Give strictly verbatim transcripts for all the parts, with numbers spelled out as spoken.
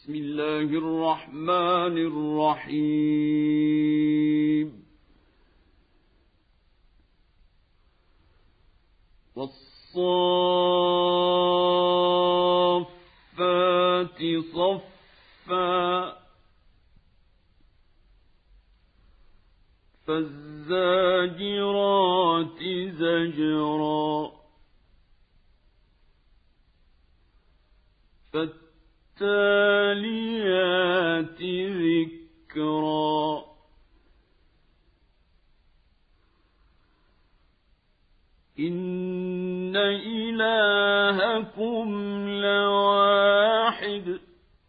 بسم الله الرحمن الرحيم والصافات صفا فالزاجرات زجرا فالتاليات ذكرا إن إلهكم لواحد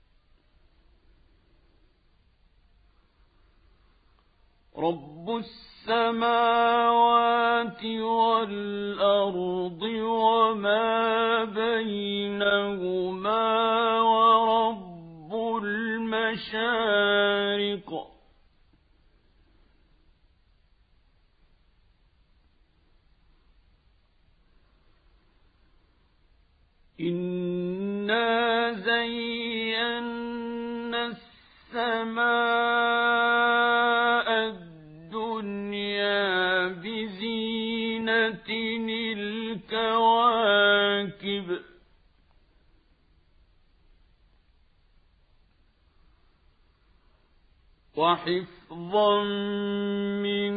رب السماوات والأرض وما بينهما ورب المشارق إنا زينا السماء الدنيا بزينة الكواكب وحفظا من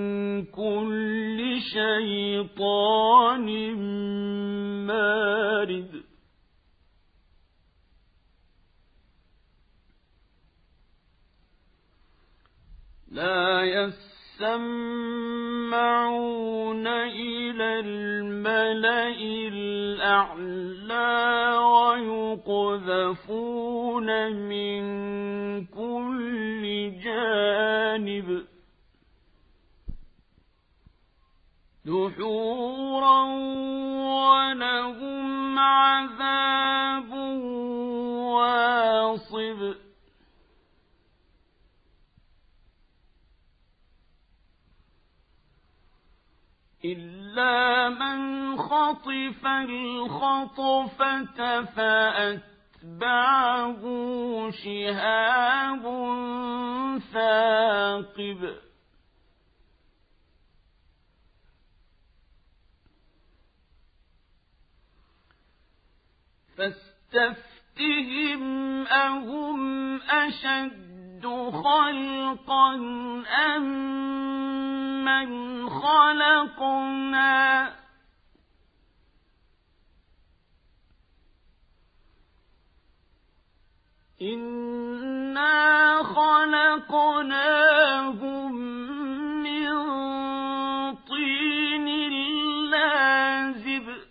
كل شيطان مارد لا يسمعون إلى الملأ الأعلى ويقذفون من كل جانب دحورا ولهم عذاب واصب إلا من خطف الخطفة فأتبعه شهاب ثاقب فاستفتهم أهم أشد خلقا أم من خلقنا إنا خلقناهم من طين لازب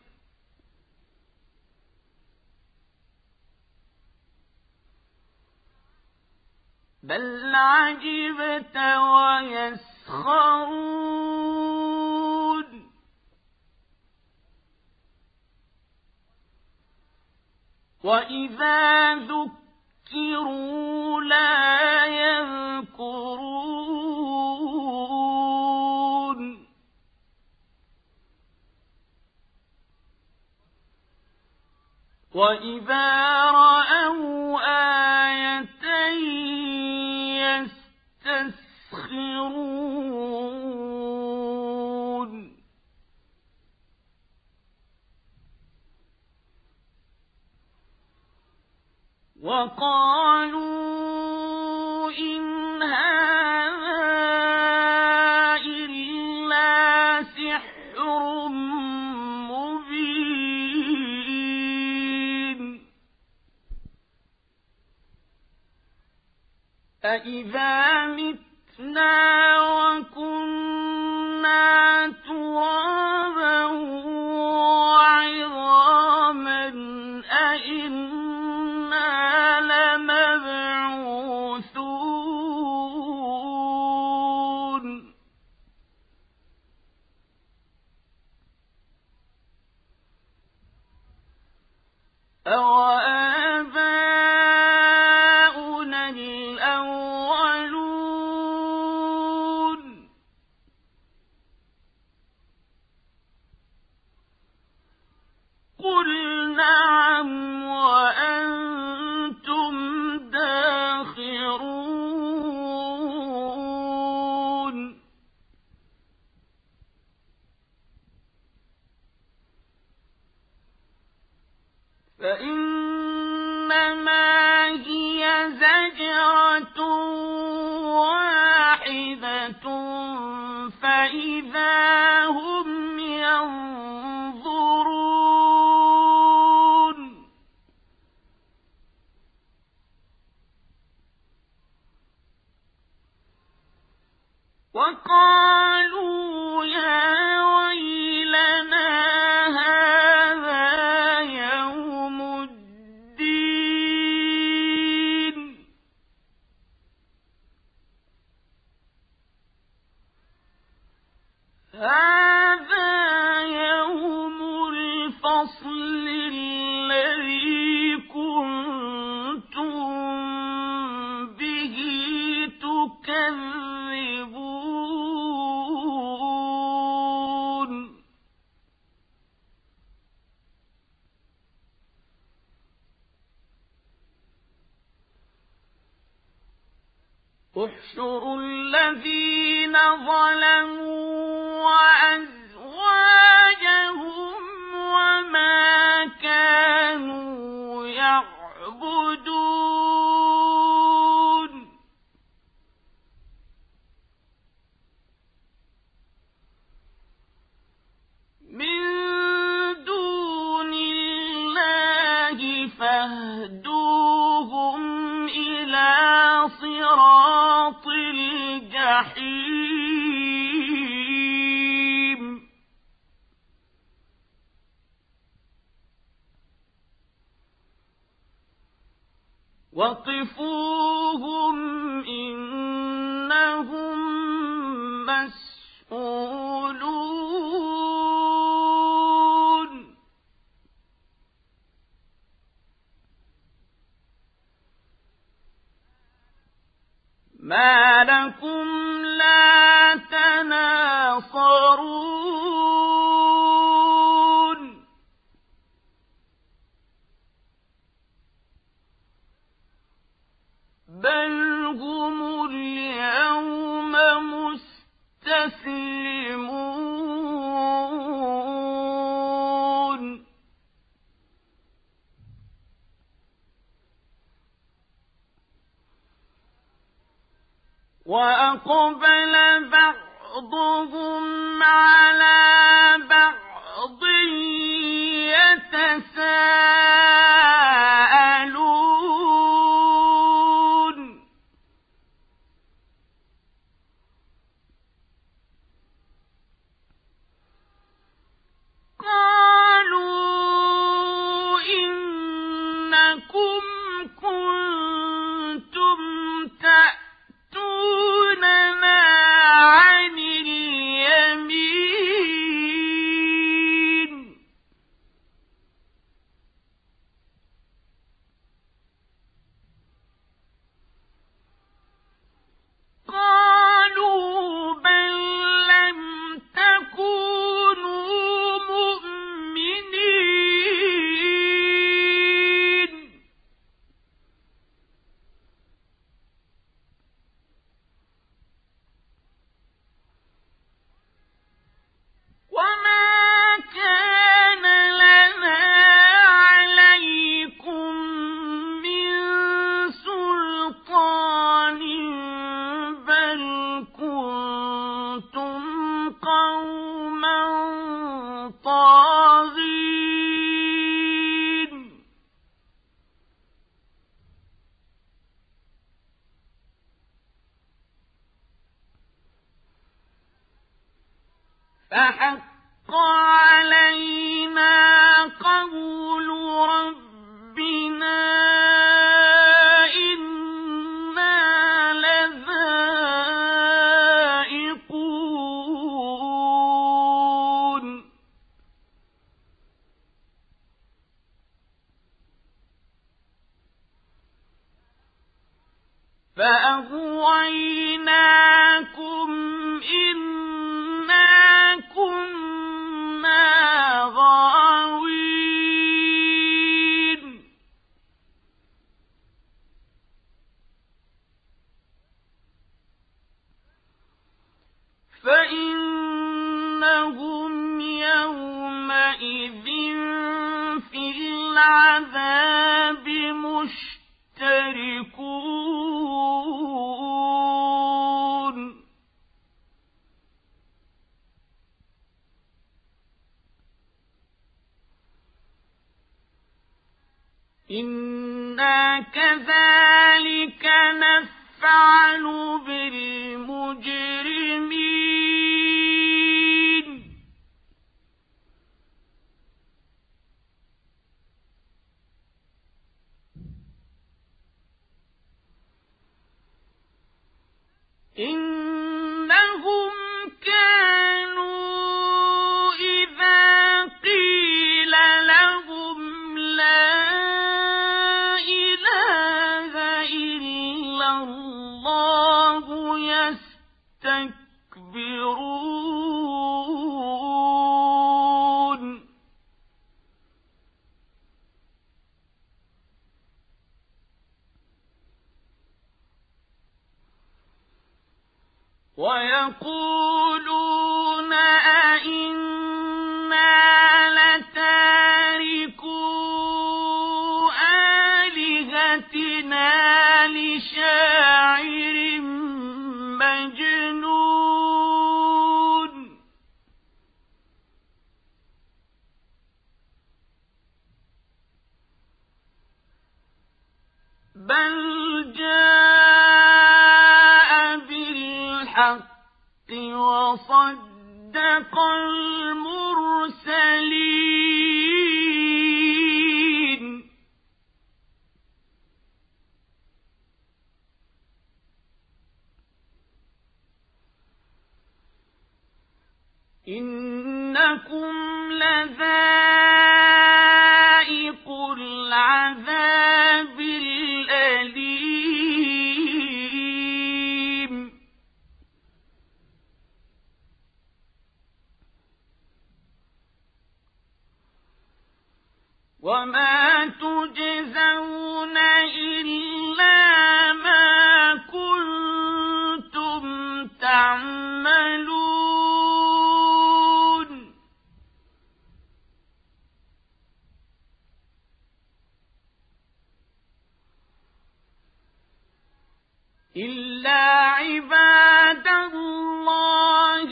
بل عجبت ويسخرون وإذا ذكروا لا يذكرون وإذا رأوا آية يستسخرون وقالوا إن هذا إلا سحر مبين أإذا متنا وكنا ترابا وعظاما أإنا لمبعوثون أوآباؤنا الأولون إنما هي زجرة واحدة فإذا هم ينظرون وقالوا يا ويلنا هذا يوم الدين هذا يوم الفصل الذي كنتم به تكذبون احشروا الذين ظلموا وأزواجهم وما كانوا يعبدون من دون الله فاهدوهم إلى صراط الجحيم وقفوهم إنهم مسؤولون ما لكم لا تناصرون بل هم اليوم مستسلمون وأقبل بعضهم على بعض يتساءلون قالوا إنكم كنتم تأتوننا عن اليمين قالوا بل لم تكونوا مؤمنين وما كان لنا عليكم من سلطان بل كنتم قوما طاغين فحق علينا قول ربنا إنا لذائقون فأغويناكم إنا كنا غاوين فإنهم يومئذ في العذاب مشركون إِنَّا كَذَلِكَ نَفْعَلُ بِالْمُجْرِمِينَ إِنَّهُمْ كَانُوا إِذَا قِيلَ لَهُمْ لَا إِلَٰهَ إِلَّا اللَّهُ يَسْتَكْبِرُونَ وَيَقُولُونَ أَئِنَّا لَتَارِكُو آلِهَتِنَا لِشَاعِرٍ مَّجْنُونٍ بَلْ جَاءَ بِالْحَقِّ وَصَدَّقَ الْمُرْسَلِينَ إِنَّكُمْ لَذَائِقُو الْعَذَابِ الْأَلِيمِ وَمَا تُجْزَوْنَ إِلَّا مَا كُنتُمْ تَعْمَلُونَ إِلَّا عِبَادَ اللَّهِ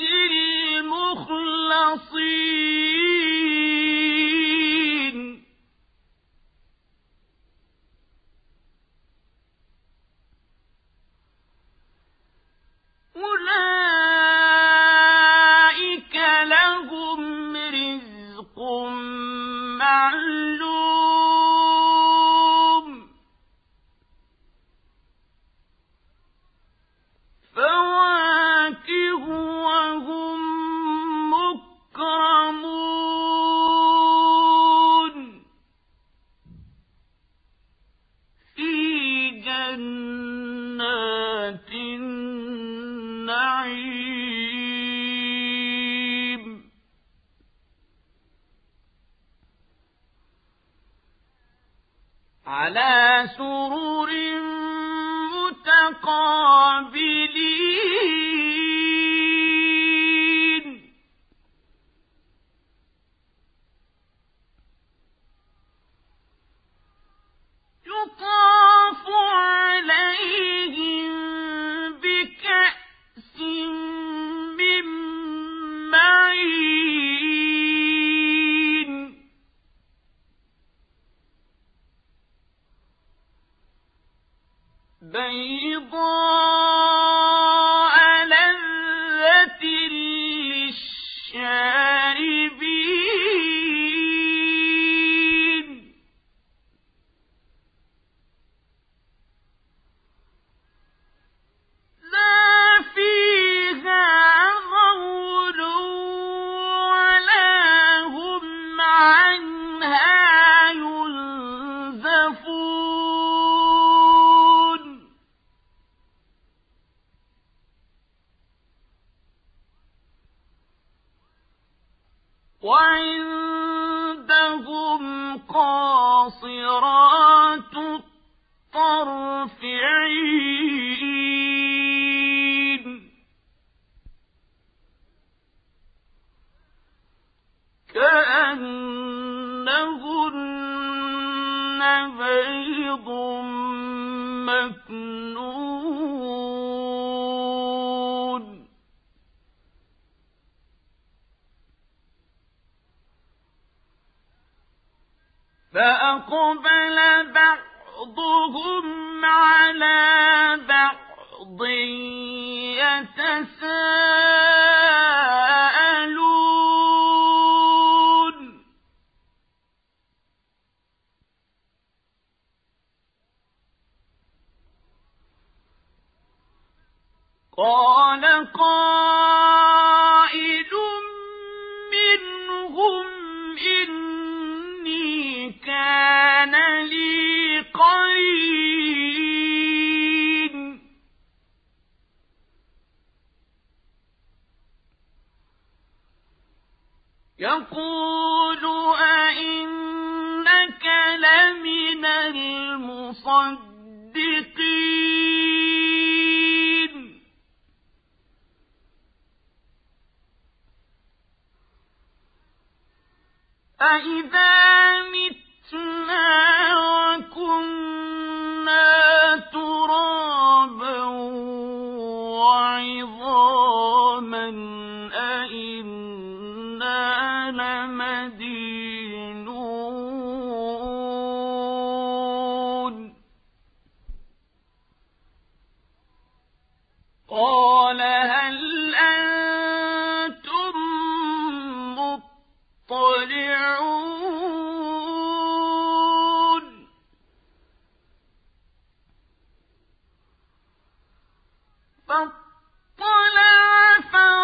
الْمُخْلَصِينَ أُولَئِكَ لَهُمْ رِزْقٌ مَّعْلُومٌ فَوَاكِهُ وَهُم مُّكْرَمُونَ فِي جَنَّاتِ النَّعِيمِ عَلَىٰ سُرُرٍ مُّتَقَابِلِينَ يُطَافُ عَلَيْهِم بِكَأْسٍ مِّن مَّعِينٍ بَيْضَاءَ لَذَّةٍ لِّلشَّارِبِينَ لَا فِيهَا غَوْلٌ وَلَا هُمْ عَنْهَا يُنزَفُونَ وَعِندَهُمْ قَاصِرَاتُ الطَّرْفِ عِينٌ كَأَنَّهُنَّ بَيْضٌ مَّكْنُونٌ فَأَقْبَلَ بَعْضُهُمْ بعضهم على بعض يتساءلون قال قائل منهم إني كان لي قرين يقول أئنك لمن المصدقين أَإِذَا مِتْنَا وَكُنَّا تُرَابًا وَعِظَامًا أَإِنَّا لَمَدِينُونَ قَالَ هَلْ أَنتُم مُّطَّلِعُونَ فاطلع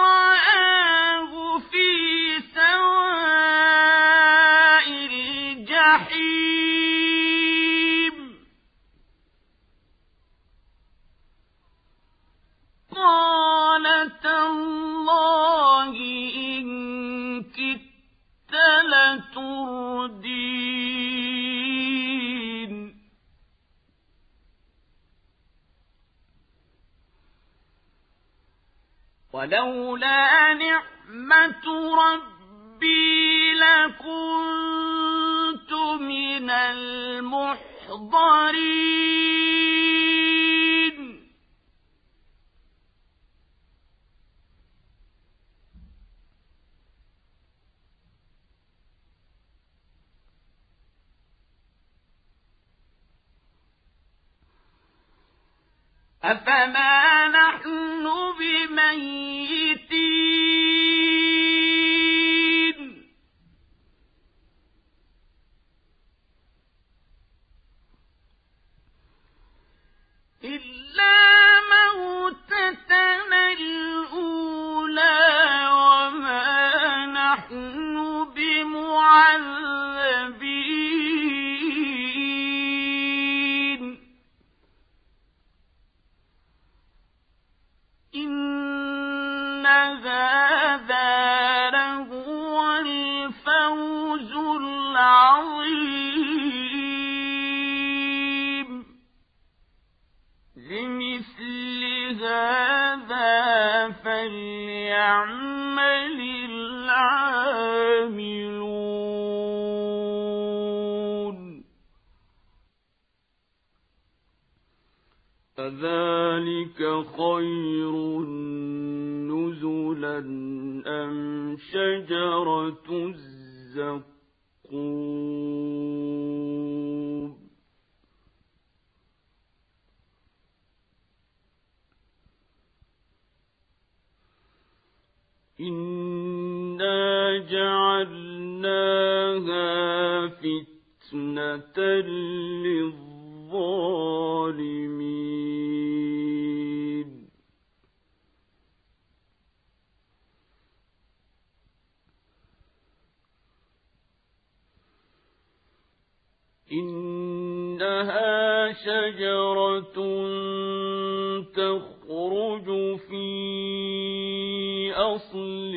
فرآه في سواء الجحيم قال تالله إن كدت لتردين ولولا نعمة ربي لكنت من المحضرين أفما نحن بميتين إلا موتتنا الأولى وما نحن بمعذبين إن هذا لهو الفوز العظيم لمثل هذا فليعمل العاملون فذلك خير نزلا أم شجرة الزقوم إنا جعلناها فتنة للظالمين إنها شجرة تخرج في أصل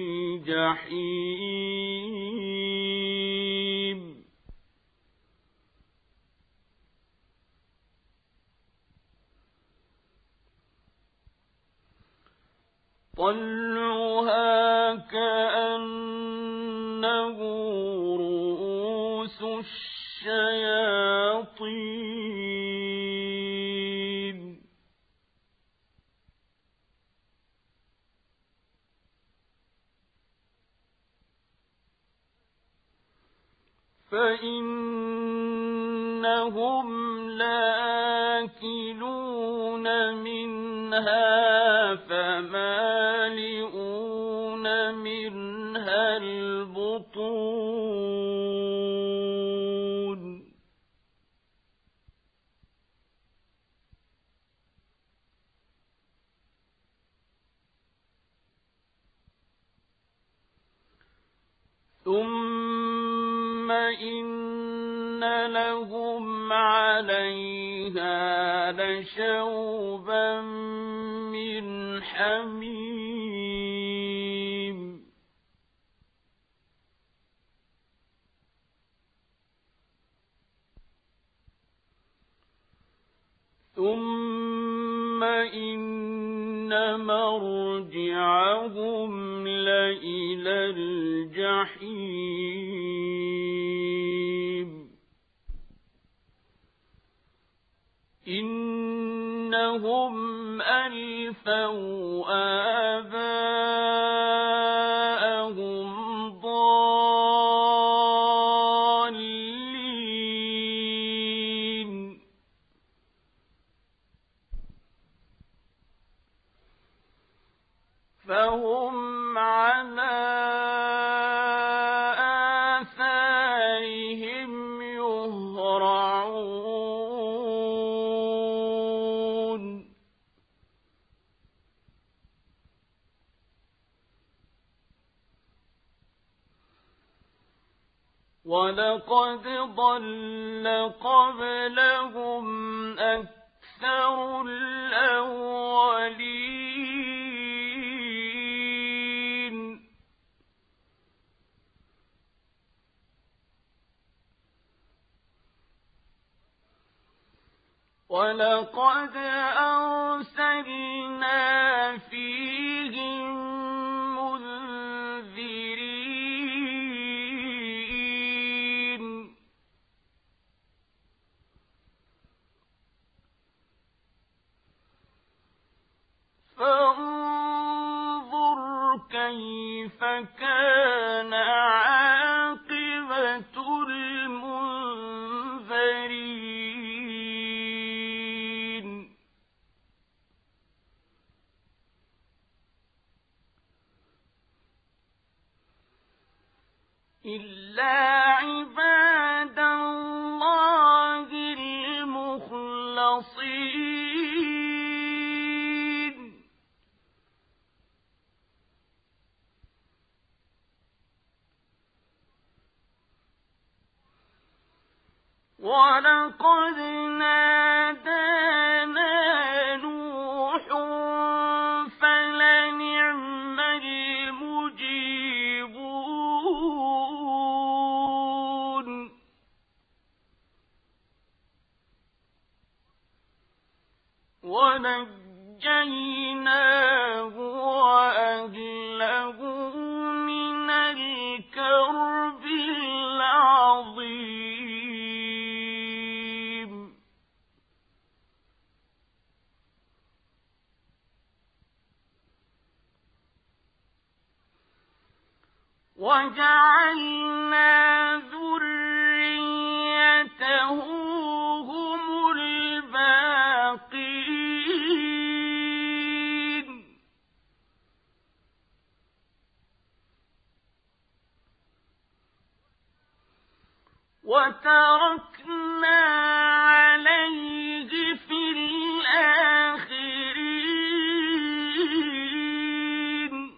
الجحيم طلعها كأنه رؤوس الشياطين فإنهم لا عنها فمالئون منها البطون ثم إن لهم عليها لشوبا من حميم ثم إن مرجعهم لإلى الجحيم إنهم ألفوا آباءهم ضالين فهم على آثارهم يهرعون ولقد ضل قبلهم أكثر الأولين ولقد أرسلنا فيهم منذرين فانظر كيف كان عاقبة المنذرين إلا عباد الله المخلصين ولقد نادانا نوح فلنعم المجيبون ونجيناه وأهله من الكرب العظيم وجعلنا ذريته هم الباقين وتركنا عليه في الآخرين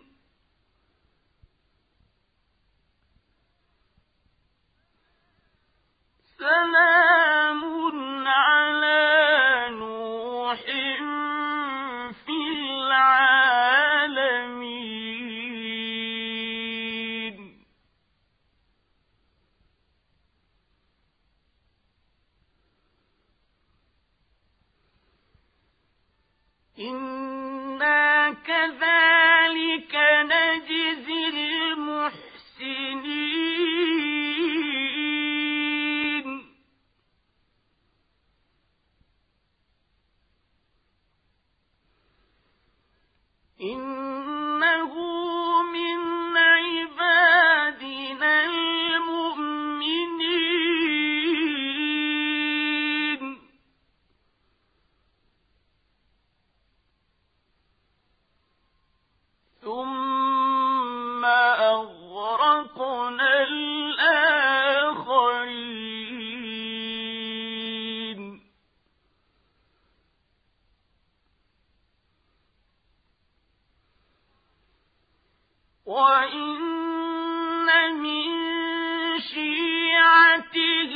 سلام على نوح في العالمين إنا كذلك نجزي المحسنين إنه من عبادنا المؤمنين وَإِنَّ مِن شِيعَتِهِ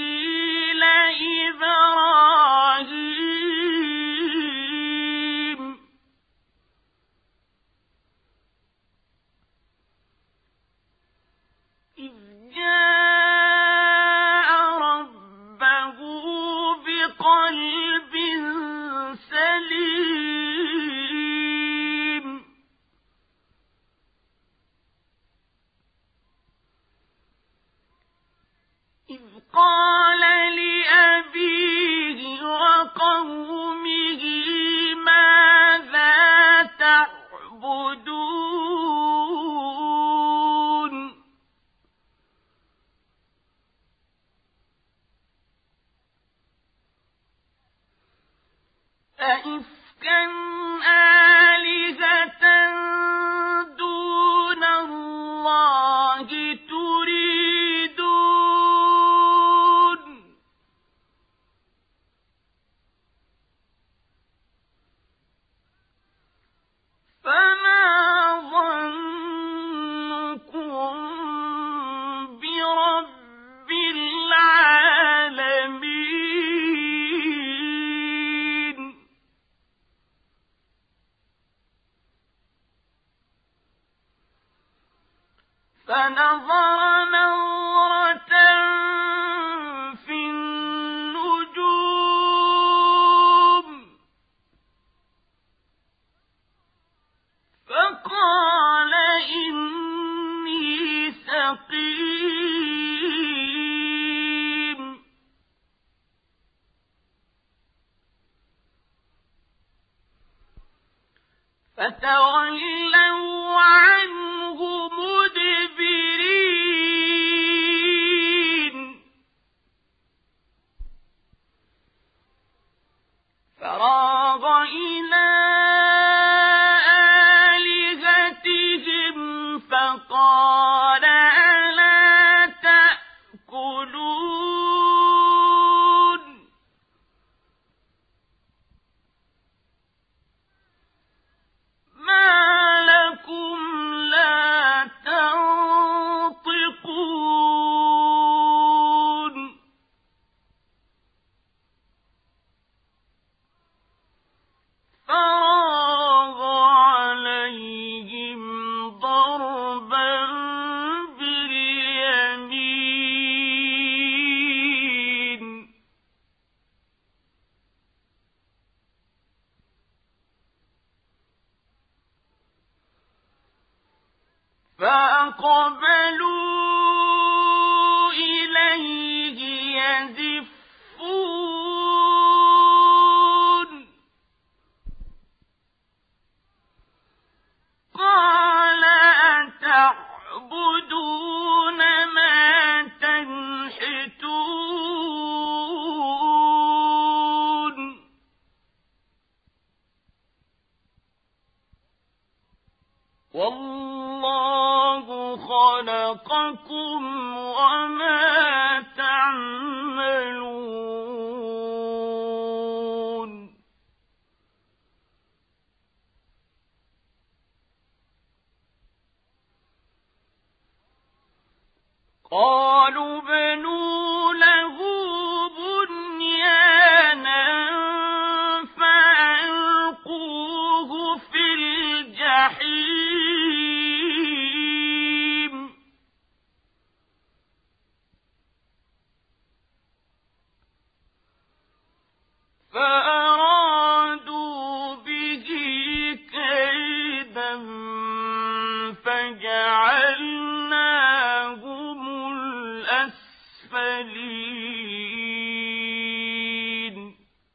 لَإِبْرَاهِيمَ إِذْ جَاءَ رَبَّهُ بِقَلْبٍ سَلِيمٍ إِذْ قَالَ لِأَبِيهِ وَقَوْمِهِ مَاذَا تَعْبُدُونَ أَئِفْكًا آلِهَةً دُونَ اللَّهِ تُرِيدُونَ فَمَا ظَنُّكُم بِرَبِّ الْعَالَمِينَ فَنَظَرَ نَظْرَةً فِي النُّجُومِ فَقَالَ إِنِّي سَقِيمٌ فَتَوَلَّوْا عَنْهُ مُدْبِرِينَ فَرَاغَ إِلَىٰ آلِهَتِهِمْ فَقَالَ أَلَا تَأْكُلُونَ مَا لَكُمْ لَا تَنطِقُونَ فَرَاغَ عَلَيْهِمْ ضَرْبًا بِالْيَمِينِ فَأَقْبَلُوا إِلَيْهِ يَزِفُّونَ قَالَ أَتَعْبُدُونَ مَا تَنْحِتُونَ وَاللَّهُ خَلَقَكُمْ وَمَا تَعْمَلُونَ قَالُوا ابْنُوا لَهُ بُنْيَانًا فَأَلْقُوهُ فِي الْجَحِيمِ فَأَرَادُوا بِهِ كَيْدًا فَجَعَلْنَاهُمُ الْأَسْفَلِينَ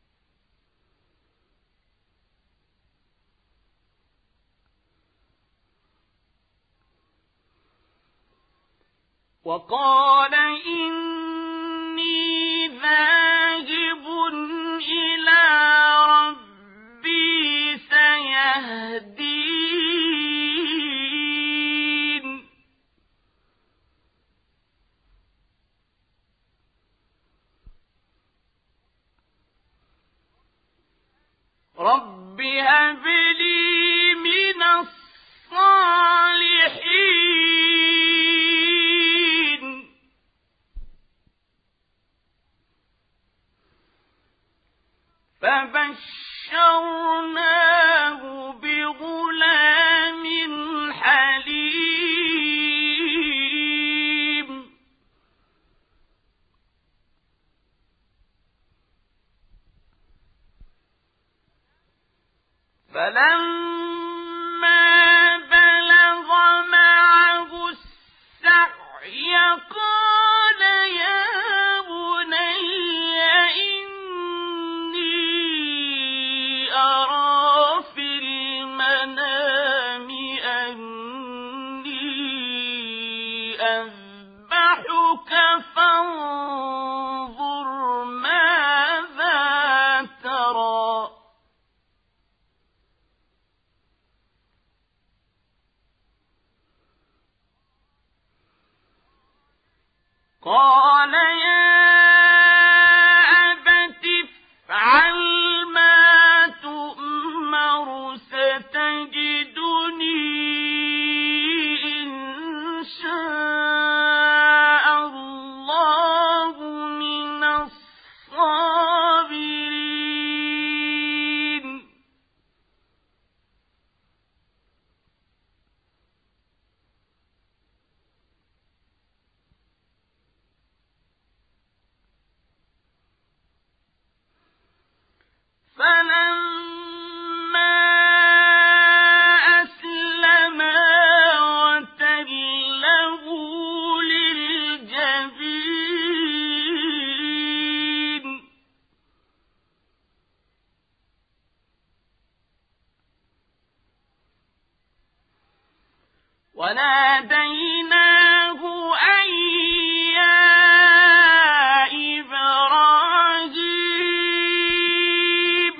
وَقَالَ إِنِّي ذَاهِبٌ إِلَىٰ رَبِّي سَيَهْدِينِ رَبِّ هَبْ لِي مِنَ الصَّالِحِينَ فبشرناه بغلام حليم فلما بلغ معه السعي قال يا بني إني أرى في المنام أني أذبحك فانظر ماذا ترى قال يا أبت افعل ما تؤمر ستجدني إن شاء الله من الصابرين فلما أسلما وتله للجبين وناديناه أن يا إبراهيم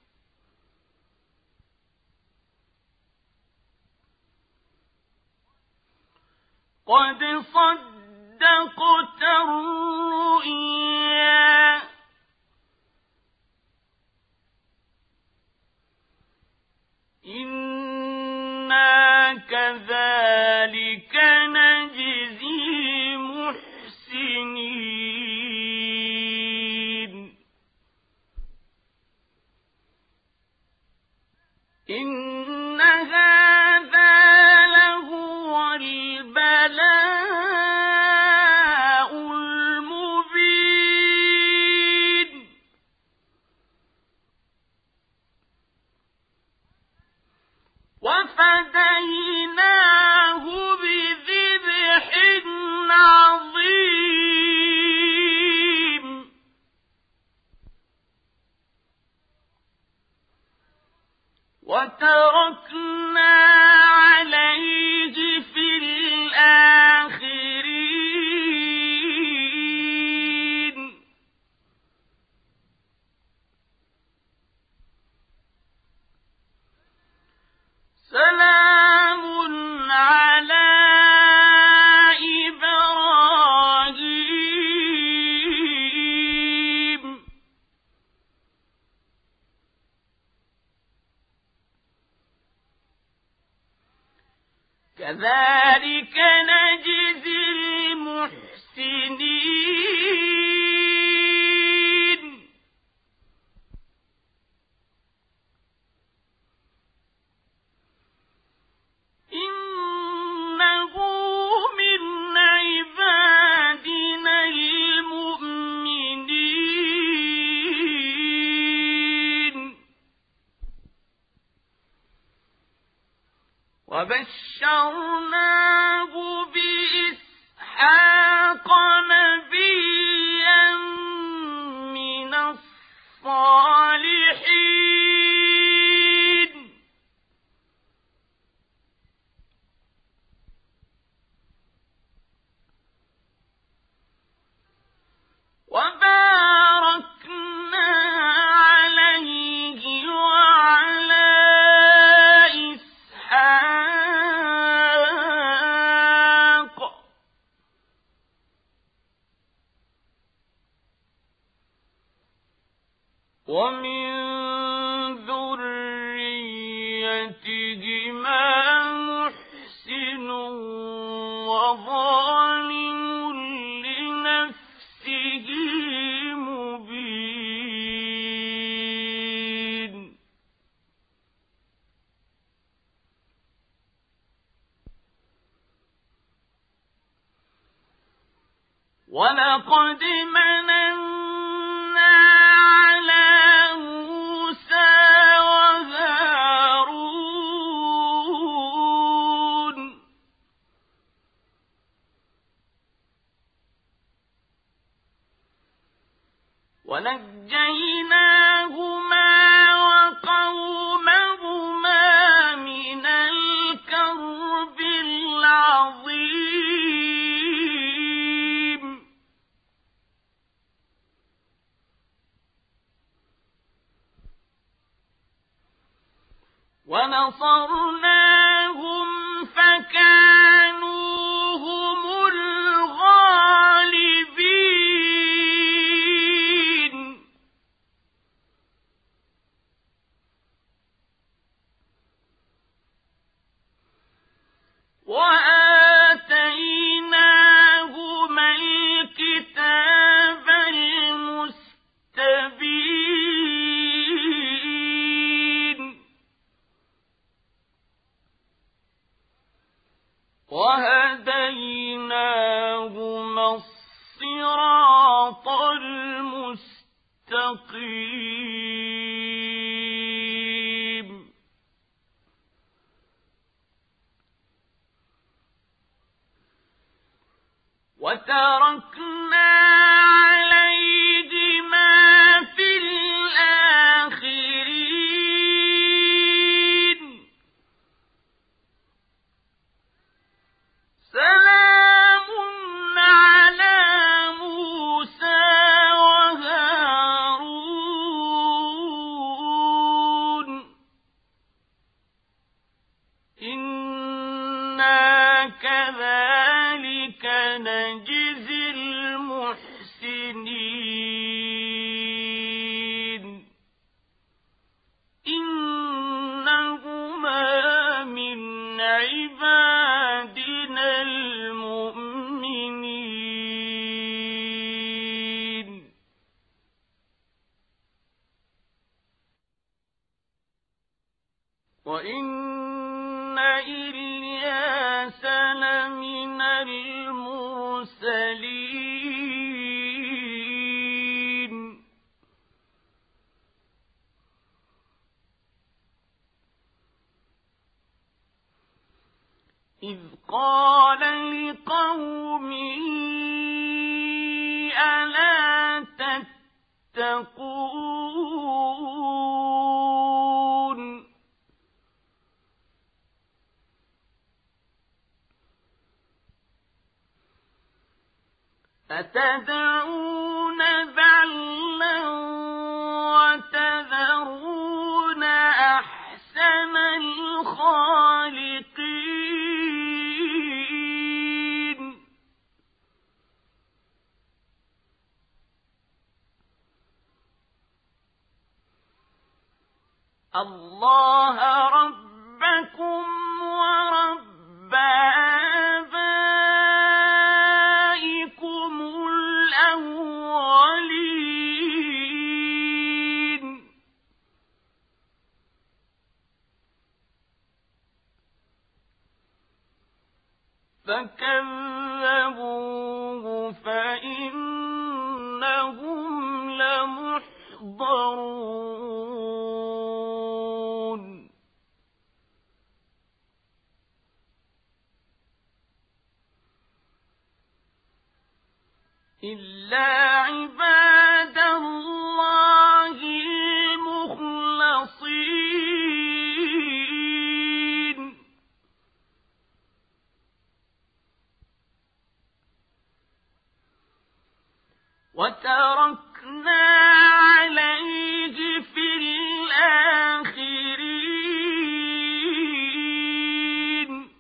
قد صدقت الرؤيا إنا كذلك نجزي المحسنين إن هذا لهو البلاء المبين وفديناه بذبح عظيم وتركنا عليه في الآخرين سلام على إبراهيم كذلك نجزي المحسنين إنه من عبادنا المؤمنين وبشرناه بإسحاق نبيا من الصالحين وباركنا عليه وعلى إسحاق ومن ذريتهما محسن وظالم لنفسه مبين ولقد مننا على موسى وهارون ونجيناهما وقومهما من الكرب العظيم ونصرناهم فكانوا هم الغالبين وآتيناهما الكتاب المستبين وهديناهما الصراط المستقيم وتركنا عليهما في الآخرين سلام على موسى وهارون إنا كذلك نجزي المحسنين إنهما من عبادنا المؤمنين وإن إلياس لمن المرسلين إذ قال لقومه ألا تتقون أتدعون بعلا وتذرون أحسن الخالقين الله ربكم ورب آبائكم الأولين فكذبوه فإنهم لمحضرون إلا عباد الله المخلصين وتركنا عليه في الآخرين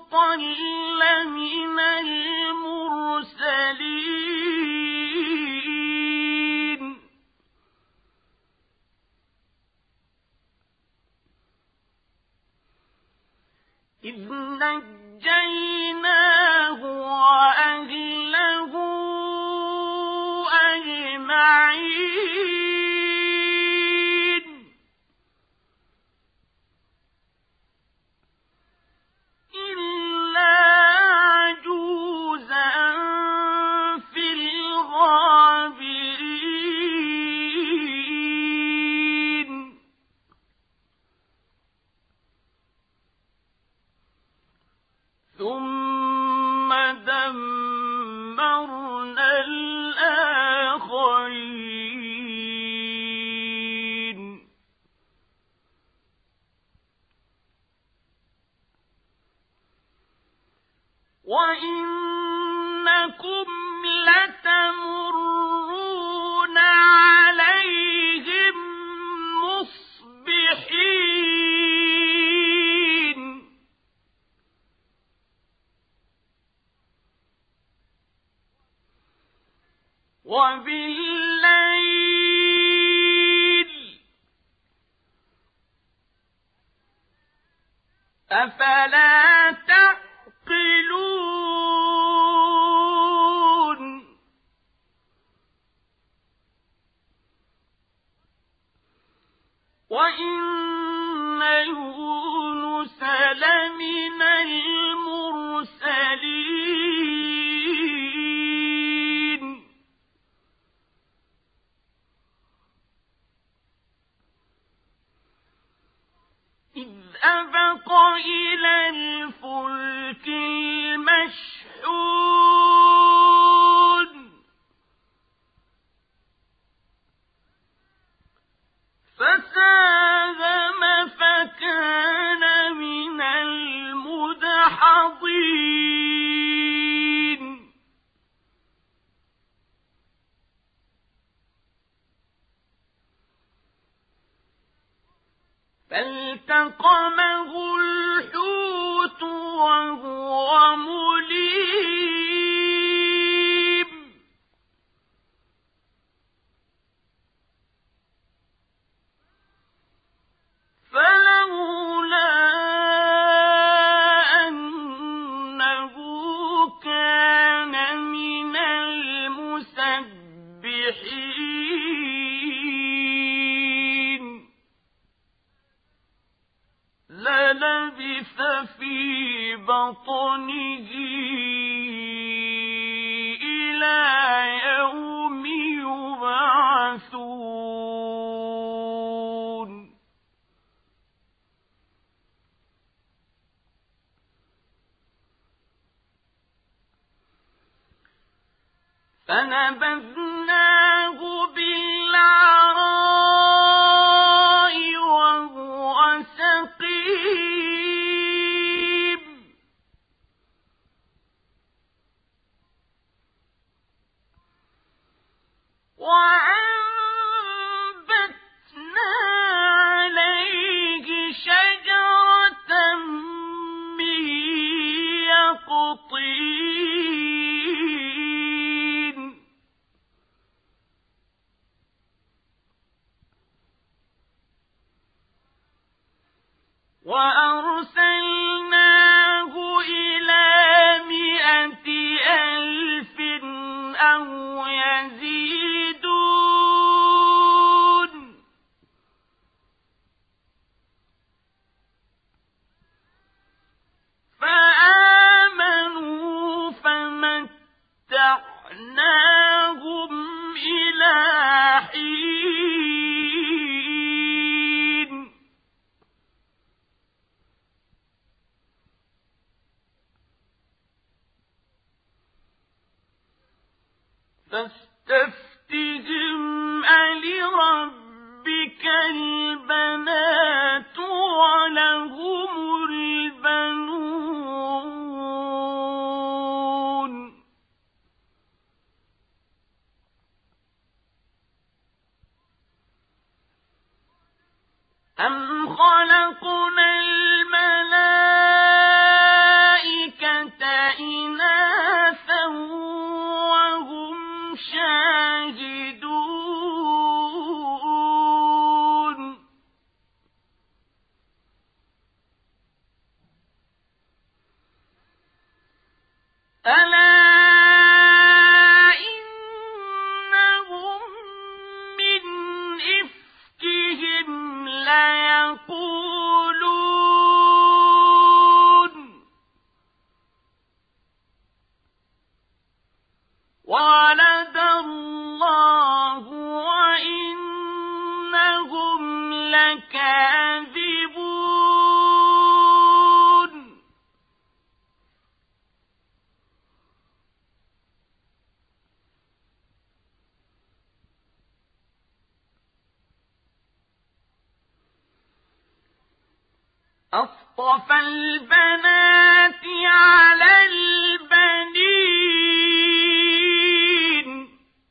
لوطا لمن المرسلين إذ نجيناه وأهله أجمعين إلا عجوزا في الغابرين ثم دمرنا الآخرين وإنكم لتمرون عليهم مصبحين وبالليل أفلا تعقلون وإن يونس لمن المرسلين إذ أبق إلى الفلك المشحون فساهم فكان من المدحضين فالتقمه الحوت وهو مليم فلولا أنه كان من المسبحين للبث في بطنه إلى يوم يبعثون فنبذناه بالعراء وهو سقيم وأنبتنا عليه شجرة من يقطين وأرسلناه إلى مائة ألف أو يزيدون فآمنوا فمتعناهم إلى حين فاستفتهم ألربك البنات ولهم البنون أم خلقنا الملائكة ألا إنهم من إفكهم ليقولون ولد الله وإنهم لكاذبون أصطفى البنات على البنين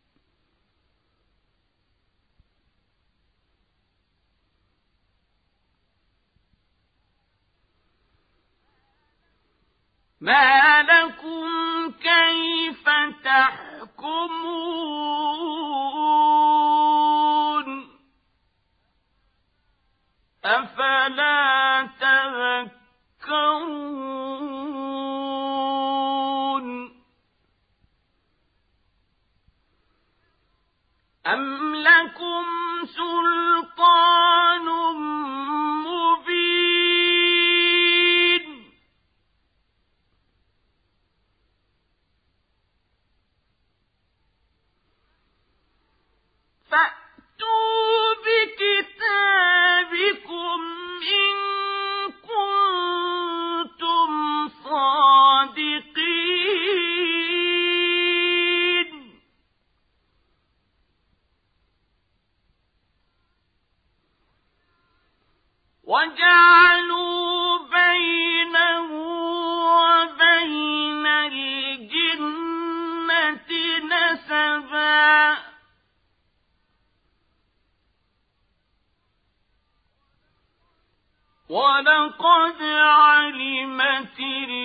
ما لكم كيف تحكمون أفلا تذكرون أم لكم سلطان مبين فأتوا بكتابكم إن كنتم صادقين وجعلوا بينه وبين الجنة نسبا ولقد علمت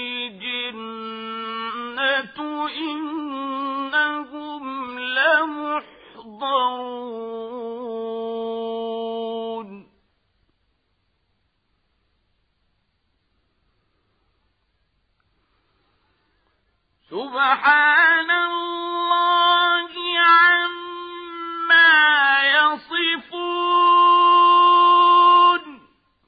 الجنة إنهم لمحضرون سبحان الله عما يصفون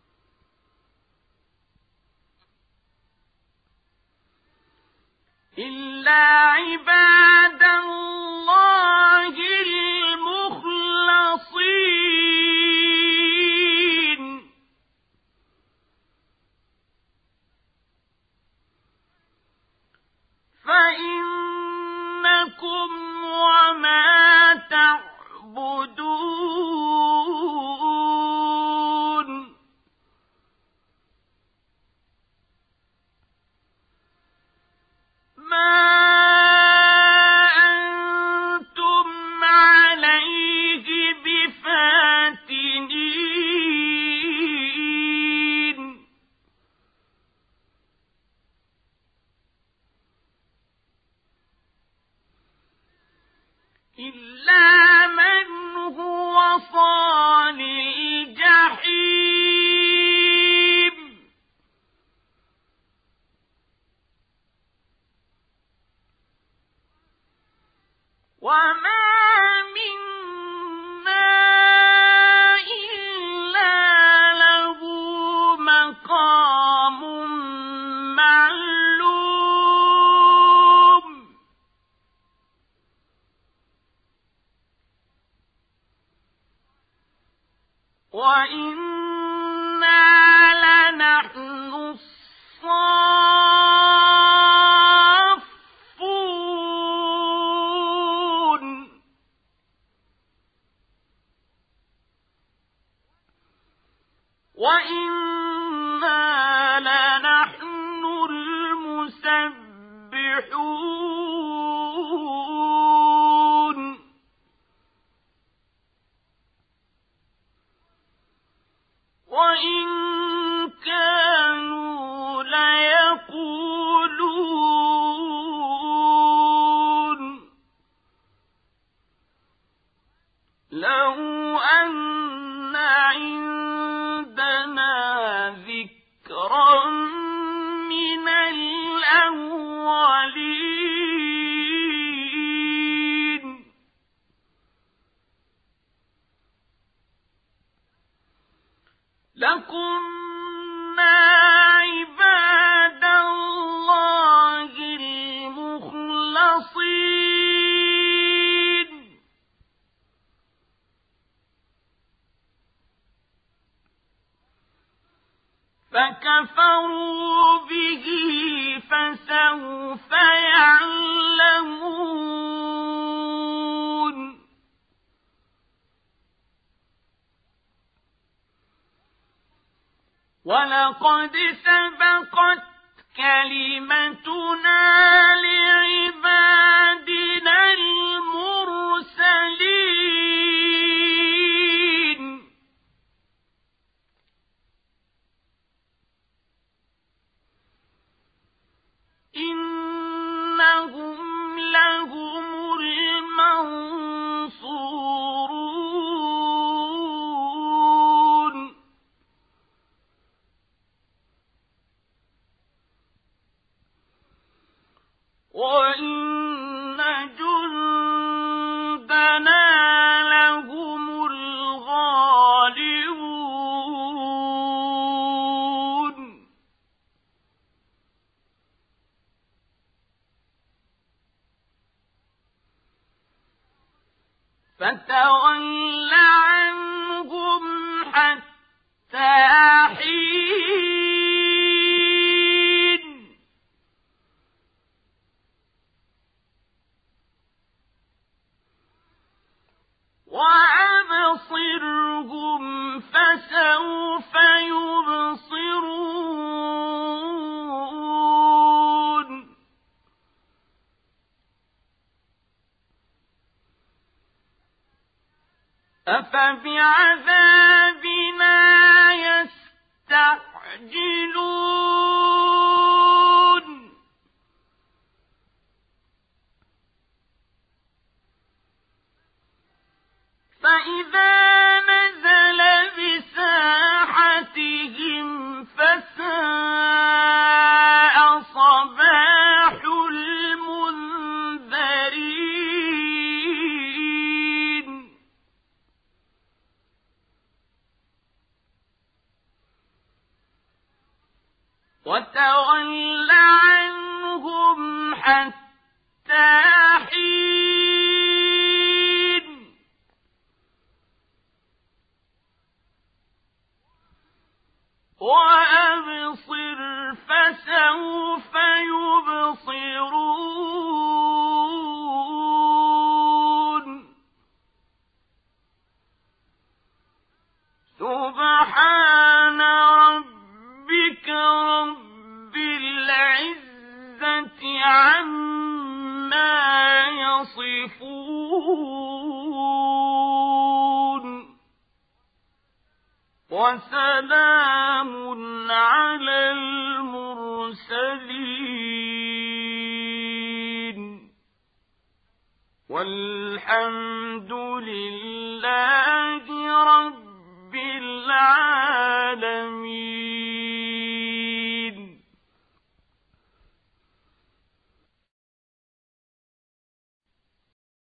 إلا عباد الله المخلصين فإنكم وما تعبدون ما أنتم عليه بفاتنين إلا من هو صال الجحيم وما منا إلا له مقام معلوم وإنا لنحن الصافون كفروا به فسوف يعلمون ولقد سبقت كلمتنا لعبادنا المرسلين إنهم لهم المنصورون وإن جندنا لهم الغالبون فتول عنهم حتى حين وأبصرهم فسوف يبصرون أفبعذابنا يستعجلون فإذا نزل بساحتهم فساء صباح المنذرين وتول عنهم حتى حين وأبصر فسوف يبصرون سبحان ربك رب العزة عما يصفون وسلام على المرسلين والحمد لله رب العالمين.